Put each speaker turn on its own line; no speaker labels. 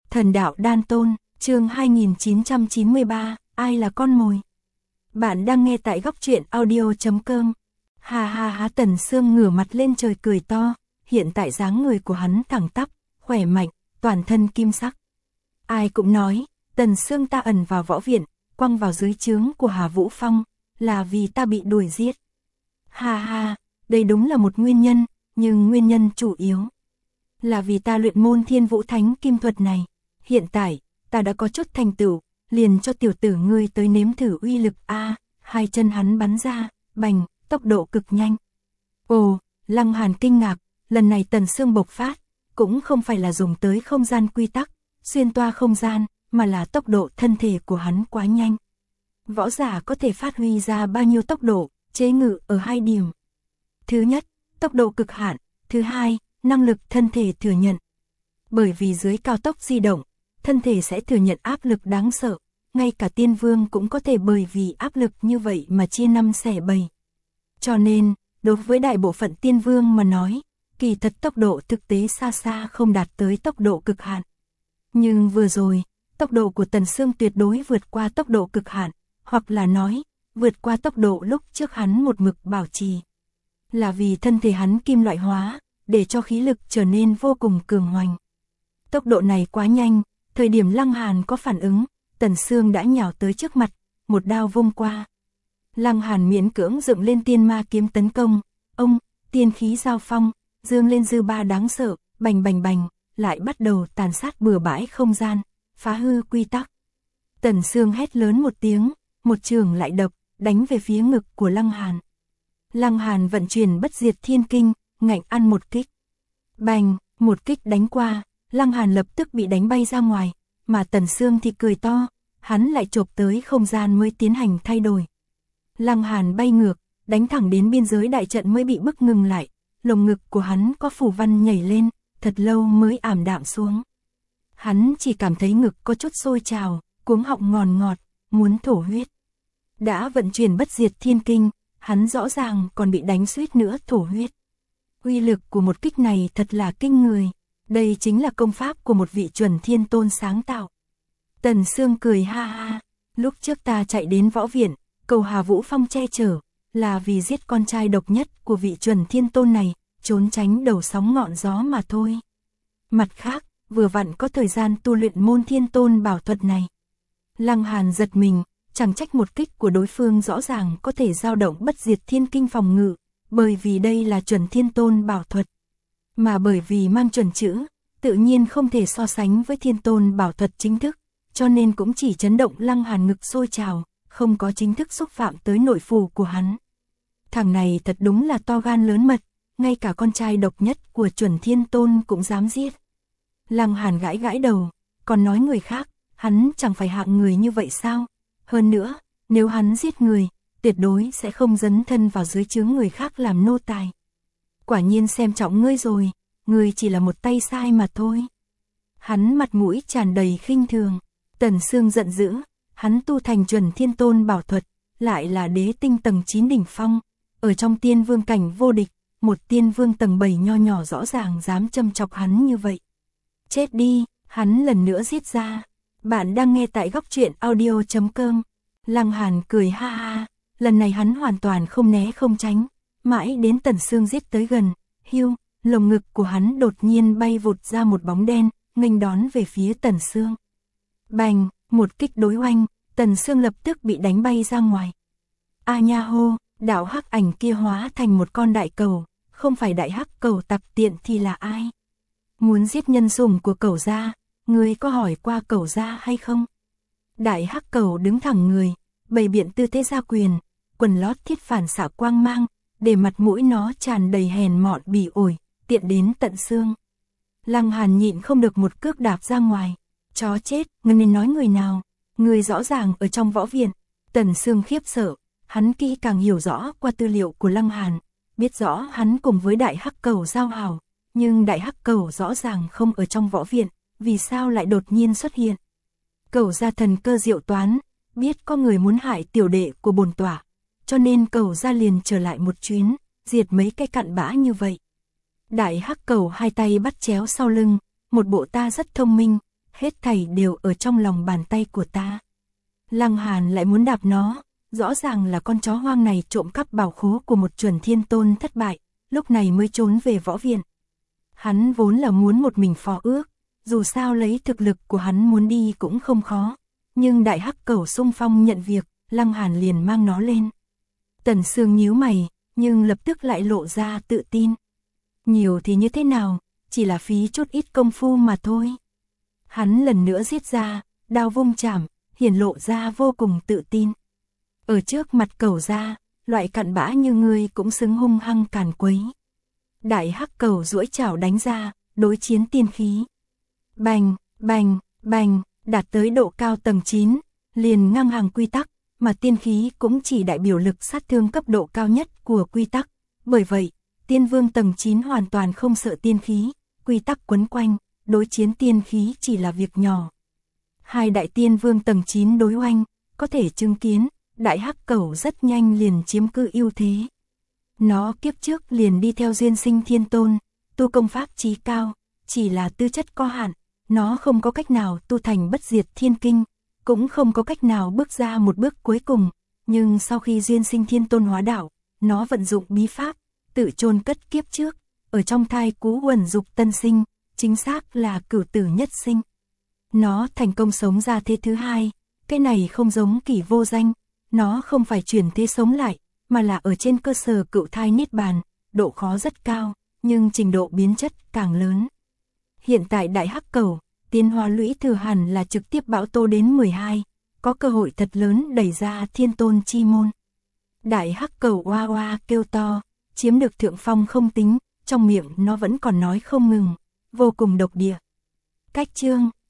Thần đạo đan tôn, chương 2993, ai là con mồi? Bạn đang nghe tại góc truyện audio.com. Ha ha ha, Tần Sương ngửa mặt lên trời cười to, hiện tại dáng người của hắn thẳng tắp, khỏe mạnh, toàn thân kim sắc. Ai cũng nói, Tần Sương ta ẩn vào võ viện, quăng vào dưới trướng của Hà Vũ Phong, là vì ta bị đuổi giết. Ha ha, đây đúng là một nguyên nhân, nhưng nguyên nhân chủ yếu là vì ta luyện môn Thiên Vũ Thánh Kim Thuật này. Hiện tại, ta đã có chút thành tựu, liền cho tiểu tử ngươi tới nếm thử uy lực a. Hai chân hắn bắn ra, bành, tốc độ cực nhanh. Ồ, Lăng Hàn kinh ngạc, lần này Tần Sương bộc phát, cũng không phải là dùng tới không gian quy tắc, xuyên toa không gian, mà là tốc độ thân thể của hắn quá nhanh. Võ giả có thể phát huy ra bao nhiêu tốc độ, chế ngự ở hai điểm. Thứ nhất, tốc độ cực hạn, thứ hai, năng lực thân thể thừa nhận. Bởi vì dưới cao tốc di động, thân thể sẽ thừa nhận áp lực đáng sợ, ngay cả tiên vương cũng có thể bởi vì áp lực như vậy mà chia năm xẻ bảy. Cho nên, đối với đại bộ phận tiên vương mà nói, kỳ thật tốc độ thực tế xa xa không đạt tới tốc độ cực hạn. Nhưng vừa rồi, tốc độ của Tần Sương tuyệt đối vượt qua tốc độ cực hạn, hoặc là nói, vượt qua tốc độ lúc trước hắn một mực bảo trì. Là vì thân thể hắn kim loại hóa, để cho khí lực trở nên vô cùng cường hoành. Tốc độ này quá nhanh, thời điểm Lăng Hàn có phản ứng, Tần Sương đã nhào tới trước mặt, một đao vung qua. Lăng Hàn miễn cưỡng dựng lên tiên ma kiếm tấn công, tiên khí giao phong, dương lên dư ba đáng sợ, bành bành bành, lại bắt đầu tàn sát bừa bãi không gian, phá hư quy tắc. Tần Sương hét lớn một tiếng, một chưởng lại đập, đánh về phía ngực của Lăng Hàn. Lăng Hàn vận chuyển bất diệt thiên kinh, ngạnh ăn một kích. Bành, một kích đánh qua, Lăng Hàn lập tức bị đánh bay ra ngoài, mà Tần Sương thì cười to, hắn lại chộp tới không gian mới tiến hành thay đổi. Lăng Hàn bay ngược, đánh thẳng đến biên giới đại trận mới bị bức ngừng lại, lồng ngực của hắn có phù văn nhảy lên, thật lâu mới ảm đạm xuống. Hắn chỉ cảm thấy ngực có chút sôi trào, cuống họng ngọt ngọt, muốn thổ huyết. Đã vận chuyển bất diệt thiên kinh, hắn rõ ràng còn bị đánh suýt nữa thổ huyết. Uy lực của một kích này thật là kinh người, đây chính là công pháp của một vị chuẩn thiên tôn sáng tạo. Tần Sương cười ha ha, lúc trước ta chạy đến võ viện, cầu Hà Vũ Phong che chở, là vì giết con trai độc nhất của vị chuẩn thiên tôn này, trốn tránh đầu sóng ngọn gió mà thôi. Mặt khác, vừa vặn có thời gian tu luyện môn thiên tôn bảo thuật này. Lăng Hàn giật mình, chẳng trách một kích của đối phương rõ ràng có thể dao động bất diệt thiên kinh phòng ngự, bởi vì đây là chuẩn thiên tôn bảo thuật. Mà bởi vì mang chuẩn chữ, tự nhiên không thể so sánh với thiên tôn bảo thuật chính thức, cho nên cũng chỉ chấn động Lăng Hàn ngực sôi trào, không có chính thức xúc phạm tới nội phủ của hắn. Thằng này thật đúng là to gan lớn mật, ngay cả con trai độc nhất của chuẩn thiên tôn cũng dám giết. Lăng Hàn gãi gãi đầu, còn nói người khác, hắn chẳng phải hạng người như vậy sao? Hơn nữa, nếu hắn giết người, tuyệt đối sẽ không dấn thân vào dưới trướng người khác làm nô tài. Quả nhiên xem trọng ngươi rồi, ngươi chỉ là một tay sai mà thôi. Hắn mặt mũi tràn đầy khinh thường. Tần Sương giận dữ, hắn tu thành chuẩn thiên tôn bảo thuật, lại là đế tinh tầng 9 đỉnh phong, ở trong tiên vương cảnh vô địch, một tiên vương tầng 7 nho nhỏ rõ ràng dám châm chọc hắn như vậy. Chết đi, hắn lần nữa giết ra. Bạn đang nghe tại góc truyện audio.com. Lăng Hàn cười ha ha, lần này hắn hoàn toàn không né không tránh, mãi đến Tần Sương giết tới gần, hiu, lồng ngực của hắn đột nhiên bay vụt ra một bóng đen, nghênh đón về phía Tần Sương. Bành, một kích đối oanh, Tần Sương lập tức bị đánh bay ra ngoài. A nha hô, đạo hắc ảnh kia hóa thành một con đại cầu, không phải đại hắc cầu tặc tiện thì là ai? Muốn giết nhân sủng của cẩu gia, ngươi có hỏi qua cẩu gia hay không? Đại hắc cầu đứng thẳng người, bày biện tư thế gia quyền, quần lót thiết phản xạ quang mang, để mặt mũi nó tràn đầy hèn mọn bỉ ổi, tiện đến tận xương. Lăng Hàn nhịn không được một cước đạp ra ngoài. Chó chết, ngươi nên nói người nào? Người rõ ràng ở trong võ viện. Tần Sương khiếp sợ, hắn kỹ càng hiểu rõ qua tư liệu của Lăng Hàn, biết rõ hắn cùng với đại hắc cầu giao hảo, nhưng đại hắc cầu rõ ràng không ở trong võ viện, vì sao lại đột nhiên xuất hiện? Cẩu gia thần cơ diệu toán, biết có người muốn hại tiểu đệ của bổn tọa, cho nên cẩu gia liền trở lại một chuyến, diệt mấy cái cặn bã như vậy. Đại hắc cầu hai tay bắt chéo sau lưng, một bộ ta rất thông minh, hết thảy đều ở trong lòng bàn tay của ta. Lăng Hàn lại muốn đạp nó, rõ ràng là con chó hoang này trộm cắp bảo khố của một chuẩn thiên tôn thất bại, lúc này mới trốn về võ viện. Hắn vốn là muốn một mình phó ước, dù sao lấy thực lực của hắn muốn đi cũng không khó, nhưng đại hắc cẩu xung phong nhận việc, Lăng Hàn liền mang nó lên. Tần Sương nhíu mày, nhưng lập tức lại lộ ra tự tin. Nhiều thì như thế nào, chỉ là phí chút ít công phu mà thôi. Hắn lần nữa giết ra, đao vung chảm, hiển lộ ra vô cùng tự tin. Ở trước mặt cẩu ra, loại cặn bã như ngươi cũng xứng hung hăng càn quấy. Đại hắc cẩu duỗi chảo đánh ra, đối chiến tiên khí. Bành, bành, bành, đạt tới độ cao tầng 9, liền ngang hàng quy tắc, mà tiên khí cũng chỉ đại biểu lực sát thương cấp độ cao nhất của quy tắc. Bởi vậy, tiên vương tầng 9 hoàn toàn không sợ tiên khí, quy tắc quấn quanh, đối chiến tiên khí chỉ là việc nhỏ. Hai đại tiên vương tầng 9 đối oanh, có thể chứng kiến, đại hắc cẩu rất nhanh liền chiếm cứ ưu thế. Nó kiếp trước liền đi theo duyên sinh thiên tôn, tu công pháp chí cao, chỉ là tư chất có hạn, nó không có cách nào tu thành bất diệt thiên kinh, cũng không có cách nào bước ra một bước cuối cùng, nhưng sau khi duyên sinh thiên tôn hóa đạo, nó vận dụng bí pháp, tự chôn cất kiếp trước, ở trong thai cú uẩn dục tân sinh, chính xác là cửu tử nhất sinh. Nó thành công sống ra thế thứ hai, cái này không giống Kỷ Vô Danh, nó không phải chuyển thế sống lại, mà là ở trên cơ sở cựu thai niết bàn, độ khó rất cao, nhưng trình độ biến chất càng lớn. Hiện tại đại hắc cẩu, tiến hóa lũy thừa hẳn là trực tiếp bão tô đến 12, có cơ hội thật lớn đẩy ra thiên tôn chi môn. Đại hắc cẩu oa oa kêu to, chiếm được thượng phong không tính, trong miệng nó vẫn còn nói không ngừng, vô cùng độc địa. Cách chương